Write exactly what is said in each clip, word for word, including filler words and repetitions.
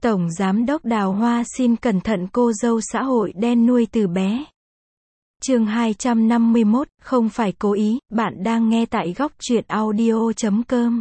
Tổng Giám đốc Đào Hoa xin cẩn thận cô dâu xã hội đen nuôi từ bé. Chương hai trăm năm mươi mốt, không phải cố ý, bạn đang nghe tại góc truyện audio chấm com.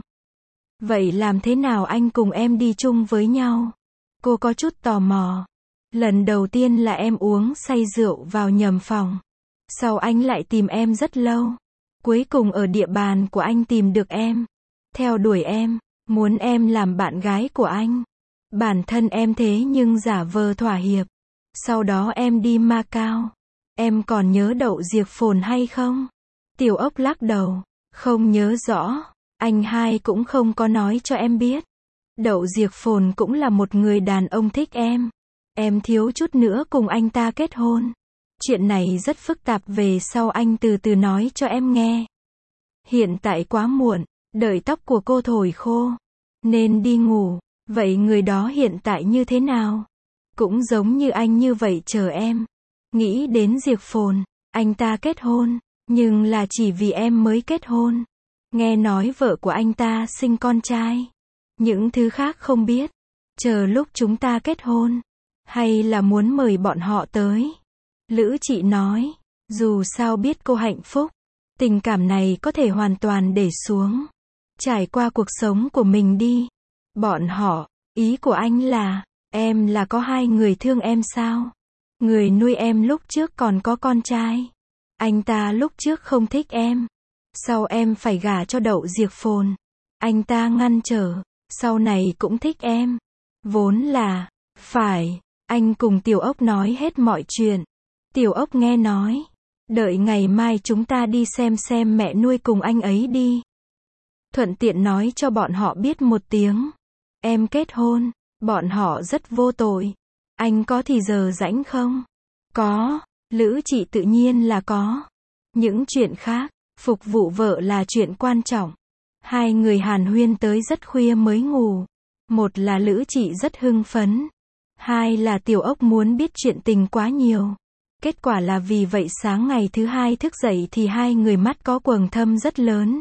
Vậy làm thế nào anh cùng em đi chung với nhau? Cô có chút tò mò. Lần đầu tiên là em uống say rượu vào nhầm phòng. Sau anh lại tìm em rất lâu. Cuối cùng ở địa bàn của anh tìm được em. Theo đuổi em, muốn em làm bạn gái của anh. Bản thân em thế nhưng giả vờ thỏa hiệp. Sau đó em đi Macau. Em còn nhớ đậu diệp phồn hay không? Tiểu Ốc lắc đầu. Không nhớ rõ. Anh hai cũng không có nói cho em biết. Đậu diệp phồn cũng là một người đàn ông thích em. Em thiếu chút nữa cùng anh ta kết hôn. Chuyện này rất phức tạp, về sau anh từ từ nói cho em nghe. Hiện tại quá muộn, đợi tóc của cô thổi khô. Nên đi ngủ. Vậy người đó hiện tại như thế nào? Cũng giống như anh như vậy, chờ em. Nghĩ đến diệp phồn, anh ta kết hôn, nhưng là chỉ vì em mới kết hôn. Nghe nói vợ của anh ta sinh con trai. Những thứ khác không biết. Chờ lúc chúng ta kết hôn. Hay là muốn mời bọn họ tới? Lữ Chị nói. Dù sao biết cô hạnh phúc. Tình cảm này có thể hoàn toàn để xuống. Trải qua cuộc sống của mình đi. Bọn họ, ý của anh là, em là có hai người thương em sao? Người nuôi em lúc trước còn có con trai. Anh ta lúc trước không thích em. Sau em phải gả cho đậu diệp phồn. Anh ta ngăn trở. Sau này cũng thích em. Vốn là, phải, anh cùng Tiểu Ốc nói hết mọi chuyện. Tiểu Ốc nghe nói. Đợi ngày mai chúng ta đi xem xem mẹ nuôi cùng anh ấy đi. Thuận tiện nói cho bọn họ biết một tiếng. Em kết hôn, bọn họ rất vô tội. Anh có thì giờ rảnh không? Có, Lữ Chị tự nhiên là có. Những chuyện khác, phục vụ vợ là chuyện quan trọng. Hai người hàn huyên tới rất khuya mới ngủ. Một là Lữ Chị rất hưng phấn. Hai là Tiểu Ốc muốn biết chuyện tình quá nhiều. Kết quả là vì vậy sáng ngày thứ hai thức dậy thì hai người mắt có quầng thâm rất lớn.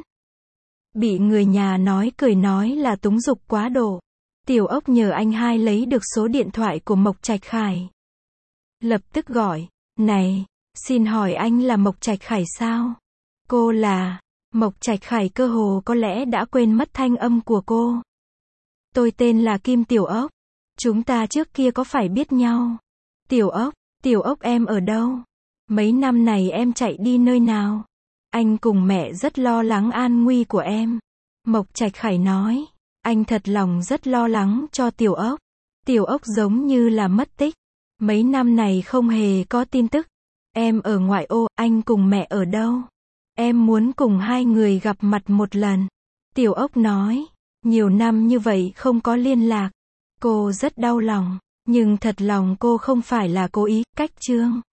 Bị người nhà nói cười nói là túng dục quá độ. Tiểu Ốc nhờ anh hai lấy được số điện thoại của Mộc Trạch Khải. Lập tức gọi. Này, xin hỏi anh là Mộc Trạch Khải sao? Cô là. Mộc Trạch Khải cơ hồ có lẽ đã quên mất thanh âm của cô. Tôi tên là Kim Tiểu Ốc. Chúng ta trước kia có phải biết nhau? Tiểu Ốc, Tiểu Ốc em ở đâu? Mấy năm này em chạy đi nơi nào? Anh cùng mẹ rất lo lắng an nguy của em. Mộc Trạch Khải nói. Anh thật lòng rất lo lắng cho Tiểu Ốc. Tiểu Ốc giống như là mất tích. Mấy năm này không hề có tin tức. Em ở ngoại ô, anh cùng mẹ ở đâu? Em muốn cùng hai người gặp mặt một lần. Tiểu Ốc nói. Nhiều năm như vậy không có liên lạc. Cô rất đau lòng. Nhưng thật lòng cô không phải là cố ý, cách chương.